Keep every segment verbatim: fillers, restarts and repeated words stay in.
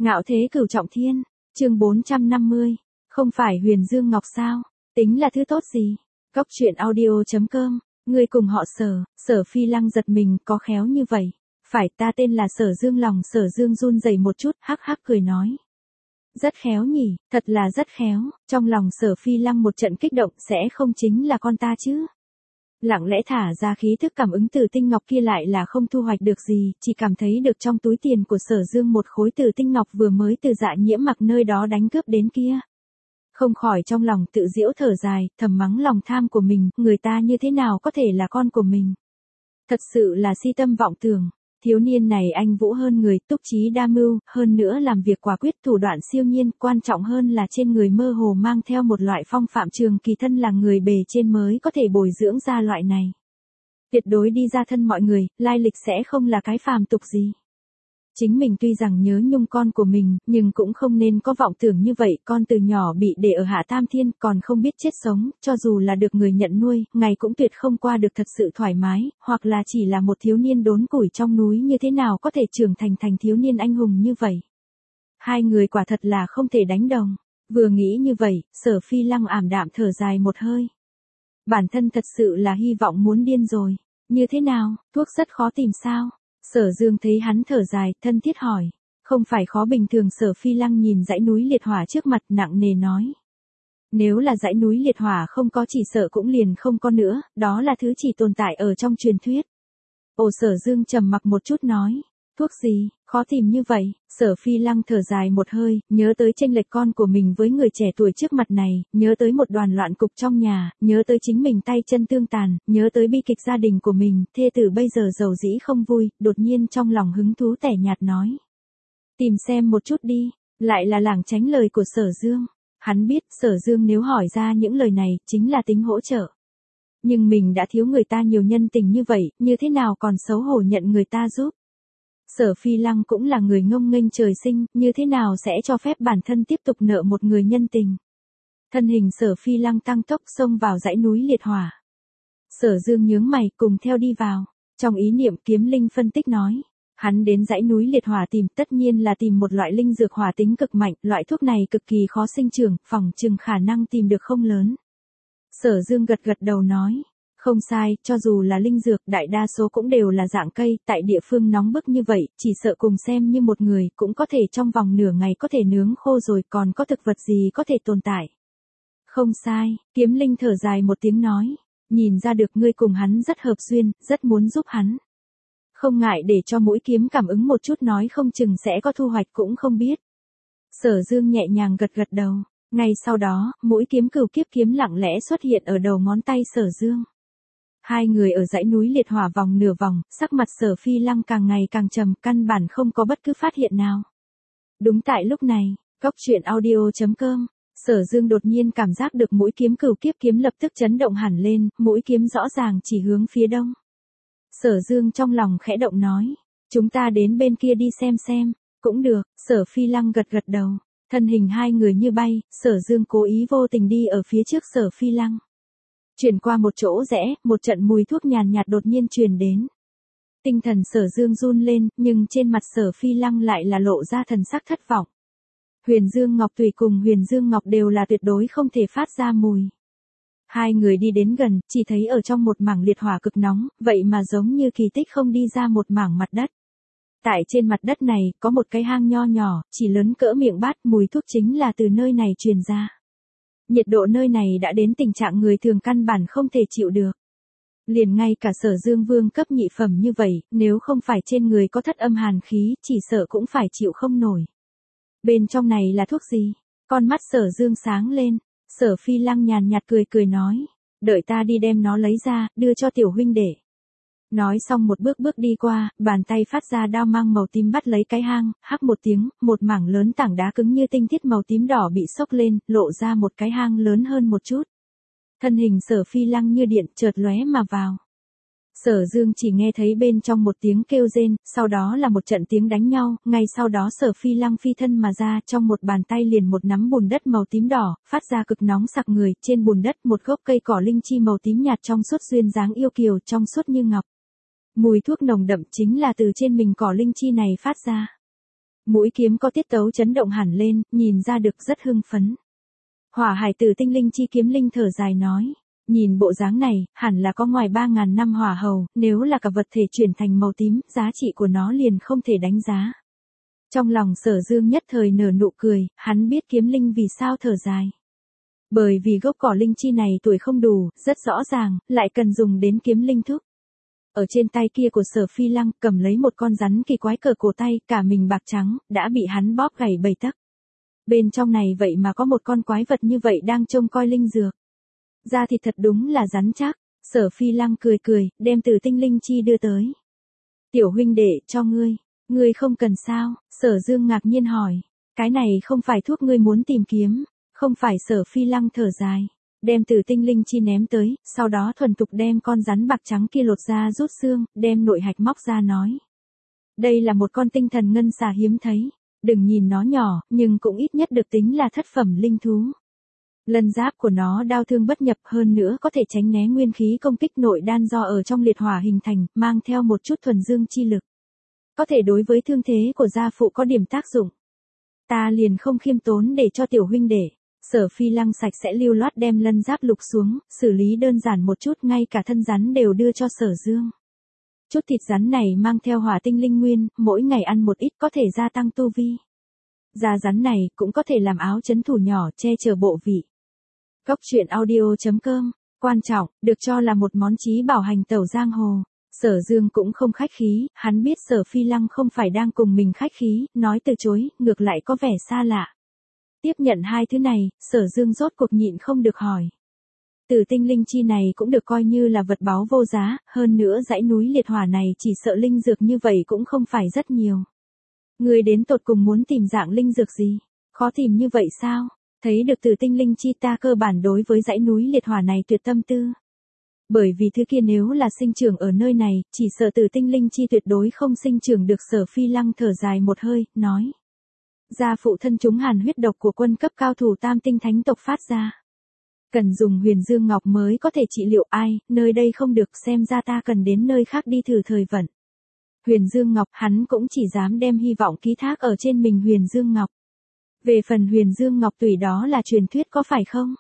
Ngạo thế cửu trọng thiên, chương bốn trăm năm mươi, không phải Huyền Dương Ngọc sao, tính là thứ tốt gì? Cốc truyện audio.com, người cùng họ Sở, Sở Phi Lăng giật mình, có khéo như vậy. Phải, ta tên là Sở Dương, lòng Sở Dương run rẩy một chút, hắc hắc cười nói. Rất khéo nhỉ, thật là rất khéo, trong lòng Sở Phi Lăng một trận kích động, sẽ không chính là con ta chứ? Lặng lẽ thả ra khí thức cảm ứng từ tinh ngọc kia lại là không thu hoạch được gì, chỉ cảm thấy được trong túi tiền của Sở Dương một khối từ tinh ngọc vừa mới từ Dạ Nhiễm Mặc nơi đó đánh cướp đến kia. Không khỏi trong lòng tự giễu thở dài, thầm mắng lòng tham của mình, người ta như thế nào có thể là con của mình. Thật sự là si tâm vọng tưởng. Thiếu niên này anh vũ hơn người, túc trí đa mưu, hơn nữa làm việc quả quyết, thủ đoạn siêu nhiên, quan trọng hơn là trên người mơ hồ mang theo một loại phong phạm trường kỳ, thân là người bề trên mới có thể bồi dưỡng ra loại này. Tuyệt đối đi ra thân mọi người, lai lịch sẽ không là cái phàm tục gì. Chính mình tuy rằng nhớ nhung con của mình, nhưng cũng không nên có vọng tưởng như vậy, con từ nhỏ bị để ở Hạ Tam Thiên, còn không biết chết sống, cho dù là được người nhận nuôi, ngày cũng tuyệt không qua được thật sự thoải mái, hoặc là chỉ là một thiếu niên đốn củi trong núi, như thế nào có thể trưởng thành thành thiếu niên anh hùng như vậy. Hai người quả thật là không thể đánh đồng. Vừa nghĩ như vậy, Sở Phi Lăng ảm đạm thở dài một hơi. Bản thân thật sự là hy vọng muốn điên rồi. Như thế nào, thuốc rất khó tìm sao? Sở Dương thấy hắn thở dài, thân thiết hỏi. Không phải khó bình thường. Sở Phi Lăng nhìn dãy núi liệt hỏa trước mặt, nặng nề nói. Nếu là dãy núi liệt hỏa không có, chỉ sợ cũng liền không có nữa, đó là thứ chỉ tồn tại ở trong truyền thuyết. Ồ, Sở Dương trầm mặc một chút nói. Thuốc gì, khó tìm như vậy? Sở Phi Lăng thở dài một hơi, nhớ tới chênh lệch con của mình với người trẻ tuổi trước mặt này, nhớ tới một đoàn loạn cục trong nhà, nhớ tới chính mình tay chân tương tàn, nhớ tới bi kịch gia đình của mình, thê tử bây giờ giàu dĩ không vui, đột nhiên trong lòng hứng thú tẻ nhạt nói. Tìm xem một chút đi, lại là lảng tránh lời của Sở Dương. Hắn biết, Sở Dương nếu hỏi ra những lời này, chính là tính hỗ trợ. Nhưng mình đã thiếu người ta nhiều nhân tình như vậy, như thế nào còn xấu hổ nhận người ta giúp. Sở Phi Lăng cũng là người ngông nghênh trời sinh, như thế nào sẽ cho phép bản thân tiếp tục nợ một người nhân tình. Thân hình Sở Phi Lăng tăng tốc xông vào dãy núi liệt hỏa. Sở Dương nhướng mày cùng theo đi vào. Trong ý niệm Kiếm Linh phân tích nói. Hắn đến dãy núi liệt hỏa tìm, tất nhiên là tìm một loại linh dược hỏa tính cực mạnh, loại thuốc này cực kỳ khó sinh trưởng, phỏng chừng khả năng tìm được không lớn. Sở Dương gật gật đầu nói. Không sai, cho dù là linh dược, đại đa số cũng đều là dạng cây, tại địa phương nóng bức như vậy, chỉ sợ cùng xem như một người, cũng có thể trong vòng nửa ngày có thể nướng khô rồi, còn có thực vật gì có thể tồn tại. Không sai, Kiếm Linh thở dài một tiếng nói, nhìn ra được ngươi cùng hắn rất hợp duyên, rất muốn giúp hắn. Không ngại để cho mũi kiếm cảm ứng một chút, nói không chừng sẽ có thu hoạch cũng không biết. Sở Dương nhẹ nhàng gật gật đầu, ngay sau đó, mũi kiếm cửu kiếp kiếm lặng lẽ xuất hiện ở đầu ngón tay Sở Dương. Hai người ở dãy núi liệt hỏa vòng nửa vòng, sắc mặt Sở Phi Lăng càng ngày càng trầm, căn bản không có bất cứ phát hiện nào. Đúng tại lúc này, cốc truyện audio.com, Sở Dương đột nhiên cảm giác được mũi kiếm cửu kiếp kiếm lập tức chấn động hẳn lên, mũi kiếm rõ ràng chỉ hướng phía đông. Sở Dương trong lòng khẽ động nói, chúng ta đến bên kia đi xem xem, cũng được. Sở Phi Lăng gật gật đầu, thân hình hai người như bay, Sở Dương cố ý vô tình đi ở phía trước Sở Phi Lăng. Chuyển qua một chỗ rẽ, một trận mùi thuốc nhàn nhạt đột nhiên truyền đến. Tinh thần Sở Dương run lên, nhưng trên mặt Sở Phi Lăng lại là lộ ra thần sắc thất vọng. Huyền Dương Ngọc tùy cùng Huyền Dương Ngọc đều là tuyệt đối không thể phát ra mùi. Hai người đi đến gần, chỉ thấy ở trong một mảng liệt hỏa cực nóng, vậy mà giống như kỳ tích không đi ra một mảng mặt đất. Tại trên mặt đất này, có một cái hang nho nhỏ, chỉ lớn cỡ miệng bát, mùi thuốc chính là từ nơi này truyền ra. Nhiệt độ nơi này đã đến tình trạng người thường căn bản không thể chịu được. Liền ngay cả Sở Dương vương cấp nhị phẩm như vậy, nếu không phải trên người có thất âm hàn khí, chỉ sợ cũng phải chịu không nổi. Bên trong này là thuốc gì? Con mắt Sở Dương sáng lên, Sở Phi Lăng nhàn nhạt cười cười nói, đợi ta đi đem nó lấy ra, đưa cho tiểu huynh đệ. Nói xong một bước bước đi qua, bàn tay phát ra đao mang màu tím bắt lấy cái hang, hắc một tiếng, một mảng lớn tảng đá cứng như tinh thiết màu tím đỏ bị xốc lên, lộ ra một cái hang lớn hơn một chút. Thân hình Sở Phi Lăng như điện chợt lóe mà vào. Sở Dương chỉ nghe thấy bên trong một tiếng kêu rên, sau đó là một trận tiếng đánh nhau, ngay sau đó Sở Phi Lăng phi thân mà ra, trong một bàn tay liền một nắm bùn đất màu tím đỏ, phát ra cực nóng sặc người, trên bùn đất một gốc cây cỏ linh chi màu tím nhạt trong suốt duyên dáng yêu kiều, trong suốt như ngọc. Mùi thuốc nồng đậm chính là từ trên mình cỏ linh chi này phát ra. Mũi kiếm có tiết tấu chấn động hẳn lên, nhìn ra được rất hưng phấn. Hỏa hải tử tinh linh chi kiếm linh thở dài nói. Nhìn bộ dáng này, hẳn là có ngoài ba ngàn năm hỏa hầu, nếu là cả vật thể chuyển thành màu tím, giá trị của nó liền không thể đánh giá. Trong lòng Sở Dương nhất thời nở nụ cười, hắn biết kiếm linh vì sao thở dài. Bởi vì gốc cỏ linh chi này tuổi không đủ, rất rõ ràng, lại cần dùng đến kiếm linh thúc. Ở trên tay kia của Sở Phi Lăng cầm lấy một con rắn kỳ quái cờ cổ tay, cả mình bạc trắng, đã bị hắn bóp gãy bảy tấc. Bên trong này vậy mà có một con quái vật như vậy đang trông coi linh dược. Da thịt thật đúng là rắn chắc. Sở Phi Lăng cười cười, đem từ tinh linh chi đưa tới. Tiểu huynh đệ, cho ngươi. Ngươi không cần sao? Sở Dương ngạc nhiên hỏi. Cái này không phải thuốc ngươi muốn tìm kiếm. Không phải. Sở Phi Lăng thở dài. Đem từ tinh linh chi ném tới, sau đó thuần thục đem con rắn bạc trắng kia lột ra rút xương, đem nội hạch móc ra nói. Đây là một con tinh thần ngân xà hiếm thấy. Đừng nhìn nó nhỏ, nhưng cũng ít nhất được tính là thất phẩm linh thú. Lân giáp của nó đao thương bất nhập, hơn nữa có thể tránh né nguyên khí công kích nội đan do ở trong liệt hỏa hình thành, mang theo một chút thuần dương chi lực. Có thể đối với thương thế của gia phụ có điểm tác dụng. Ta liền không khiêm tốn để cho tiểu huynh để. Sở Phi Lăng sạch sẽ lưu loát đem lân giáp lục xuống, xử lý đơn giản một chút, ngay cả thân rắn đều đưa cho Sở Dương. Chút thịt rắn này mang theo hỏa tinh linh nguyên, mỗi ngày ăn một ít có thể gia tăng tu vi. Da rắn này cũng có thể làm áo trấn thủ nhỏ che chở bộ vị. Góc truyện audio chấm com, quan trọng, được cho là một món chí bảo hành tẩu giang hồ. Sở Dương cũng không khách khí, hắn biết Sở Phi Lăng không phải đang cùng mình khách khí, nói từ chối, ngược lại có vẻ xa lạ. Tiếp nhận hai thứ này, Sở Dương rốt cuộc nhịn không được hỏi. Tử tinh linh chi này cũng được coi như là vật báu vô giá, hơn nữa dãy núi liệt hỏa này chỉ sợ linh dược như vậy cũng không phải rất nhiều. Người đến tột cùng muốn tìm dạng linh dược gì? Khó tìm như vậy sao? Thấy được tử tinh linh chi ta cơ bản đối với dãy núi liệt hỏa này tuyệt tâm tư. Bởi vì thứ kia nếu là sinh trưởng ở nơi này, chỉ sợ tử tinh linh chi tuyệt đối không sinh trưởng được. Sở Phi Lăng thở dài một hơi, nói. Gia phụ thân chúng hàn huyết độc của quân cấp cao thủ tam tinh thánh tộc phát ra. Cần dùng huyền dương ngọc mới có thể trị liệu ai, nơi đây không được, xem ra ta cần đến nơi khác đi thử thời vận. Huyền dương ngọc, hắn cũng chỉ dám đem hy vọng ký thác ở trên mình huyền dương ngọc. Về phần huyền dương ngọc tùy đó là truyền thuyết có phải không?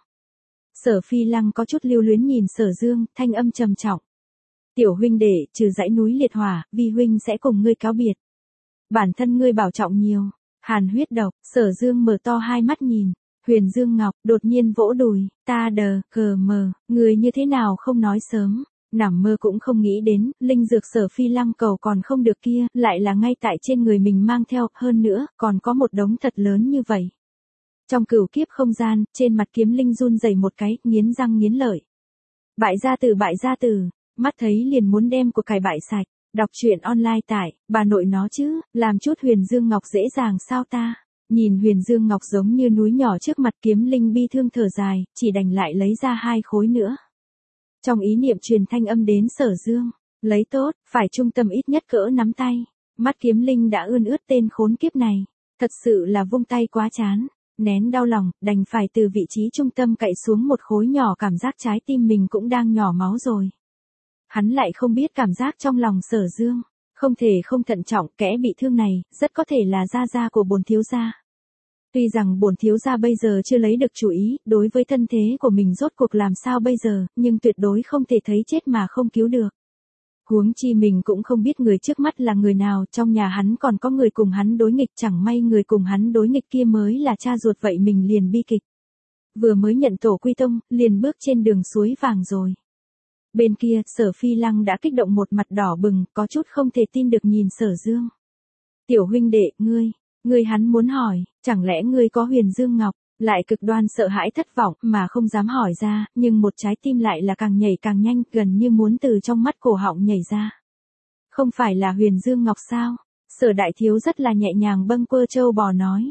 Sở Phi Lăng có chút lưu luyến nhìn Sở Dương, thanh âm trầm trọng. Tiểu huynh đệ, trừ dãy núi liệt hỏa, vi huynh sẽ cùng ngươi cáo biệt. Bản thân ngươi bảo trọng nhiều. Hàn huyết độc, Sở Dương mở to hai mắt nhìn. Huyền Dương Ngọc, đột nhiên vỗ đùi, ta đờ, cờ mờ, người như thế nào không nói sớm. Nằm mơ cũng không nghĩ đến, linh dược Sở Phi Lăng cầu còn không được kia, lại là ngay tại trên người mình mang theo, hơn nữa, còn có một đống thật lớn như vậy. Trong cửu kiếp không gian, trên mặt kiếm linh run rẩy một cái, nghiến răng nghiến lợi. Bại gia tử bại gia tử, mắt thấy liền muốn đem của cải bại sạch. Đọc truyện online tại, bà nội nó chứ, làm chút huyền dương ngọc dễ dàng sao ta. Nhìn huyền dương ngọc giống như núi nhỏ trước mặt, kiếm linh bi thương thở dài, chỉ đành lại lấy ra hai khối nữa. Trong ý niệm truyền thanh âm đến Sở Dương, lấy tốt, phải trung tâm ít nhất cỡ nắm tay. Mắt kiếm linh đã ươn ướt tên khốn kiếp này, thật sự là vung tay quá chán. Nén đau lòng, đành phải từ vị trí trung tâm cạy xuống một khối nhỏ, cảm giác trái tim mình cũng đang nhỏ máu rồi. Hắn lại không biết cảm giác trong lòng Sở Dương, không thể không thận trọng, kẻ bị thương này, rất có thể là gia gia của bổn thiếu gia. Tuy rằng bổn thiếu gia bây giờ chưa lấy được chủ ý, đối với thân thế của mình rốt cuộc làm sao bây giờ, nhưng tuyệt đối không thể thấy chết mà không cứu được. Huống chi mình cũng không biết người trước mắt là người nào, trong nhà hắn còn có người cùng hắn đối nghịch, chẳng may người cùng hắn đối nghịch kia mới là cha ruột, vậy mình liền bi kịch. Vừa mới nhận tổ quy tông, liền bước trên đường suối vàng rồi. Bên kia, Sở Phi Lăng đã kích động, một mặt đỏ bừng, có chút không thể tin được nhìn Sở Dương. Tiểu huynh đệ, ngươi, ngươi hắn muốn hỏi, chẳng lẽ ngươi có huyền dương ngọc, lại cực đoan sợ hãi thất vọng, mà không dám hỏi ra, nhưng một trái tim lại là càng nhảy càng nhanh, gần như muốn từ trong mắt cổ họng nhảy ra. Không phải là huyền dương ngọc sao? Sở đại thiếu rất là nhẹ nhàng bâng quơ trâu bò nói.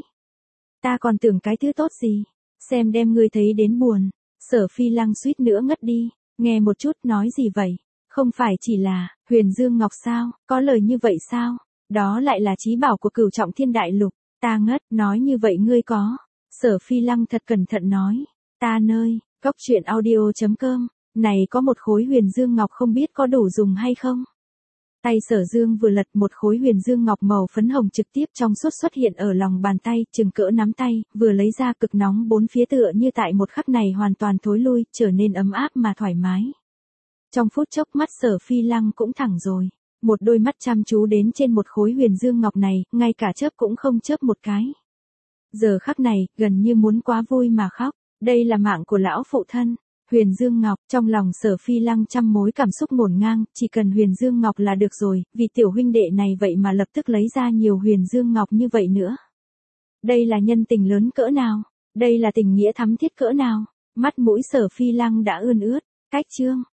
Ta còn tưởng cái thứ tốt gì, xem đem ngươi thấy đến buồn. Sở Phi Lăng suýt nữa ngất đi. Nghe một chút, nói gì vậy? Không phải chỉ là, huyền dương ngọc sao, có lời như vậy sao? Đó lại là chí bảo của cửu trọng thiên đại lục, ta ngất, nói như vậy ngươi có. Sở Phi Lăng thật cẩn thận nói, ta nơi, góc truyện audio chấm com, này có một khối huyền dương ngọc không biết có đủ dùng hay không? Tay Sở Dương vừa lật, một khối huyền dương ngọc màu phấn hồng trực tiếp trong suốt xuất hiện ở lòng bàn tay, chừng cỡ nắm tay, vừa lấy ra cực nóng bốn phía tựa như tại một khắc này hoàn toàn thối lui, trở nên ấm áp mà thoải mái. Trong phút chốc mắt Sở Phi Lăng cũng thẳng rồi, một đôi mắt chăm chú đến trên một khối huyền dương ngọc này, ngay cả chớp cũng không chớp một cái. Giờ khắc này, gần như muốn quá vui mà khóc, đây là mạng của lão phụ thân. Huyền Dương Ngọc, trong lòng Sở Phi Lăng trăm mối cảm xúc ngổn ngang, chỉ cần Huyền Dương Ngọc là được rồi, vì tiểu huynh đệ này vậy mà lập tức lấy ra nhiều Huyền Dương Ngọc như vậy nữa. Đây là nhân tình lớn cỡ nào? Đây là tình nghĩa thắm thiết cỡ nào? Mắt mũi Sở Phi Lăng đã ươn ướt, cách chương.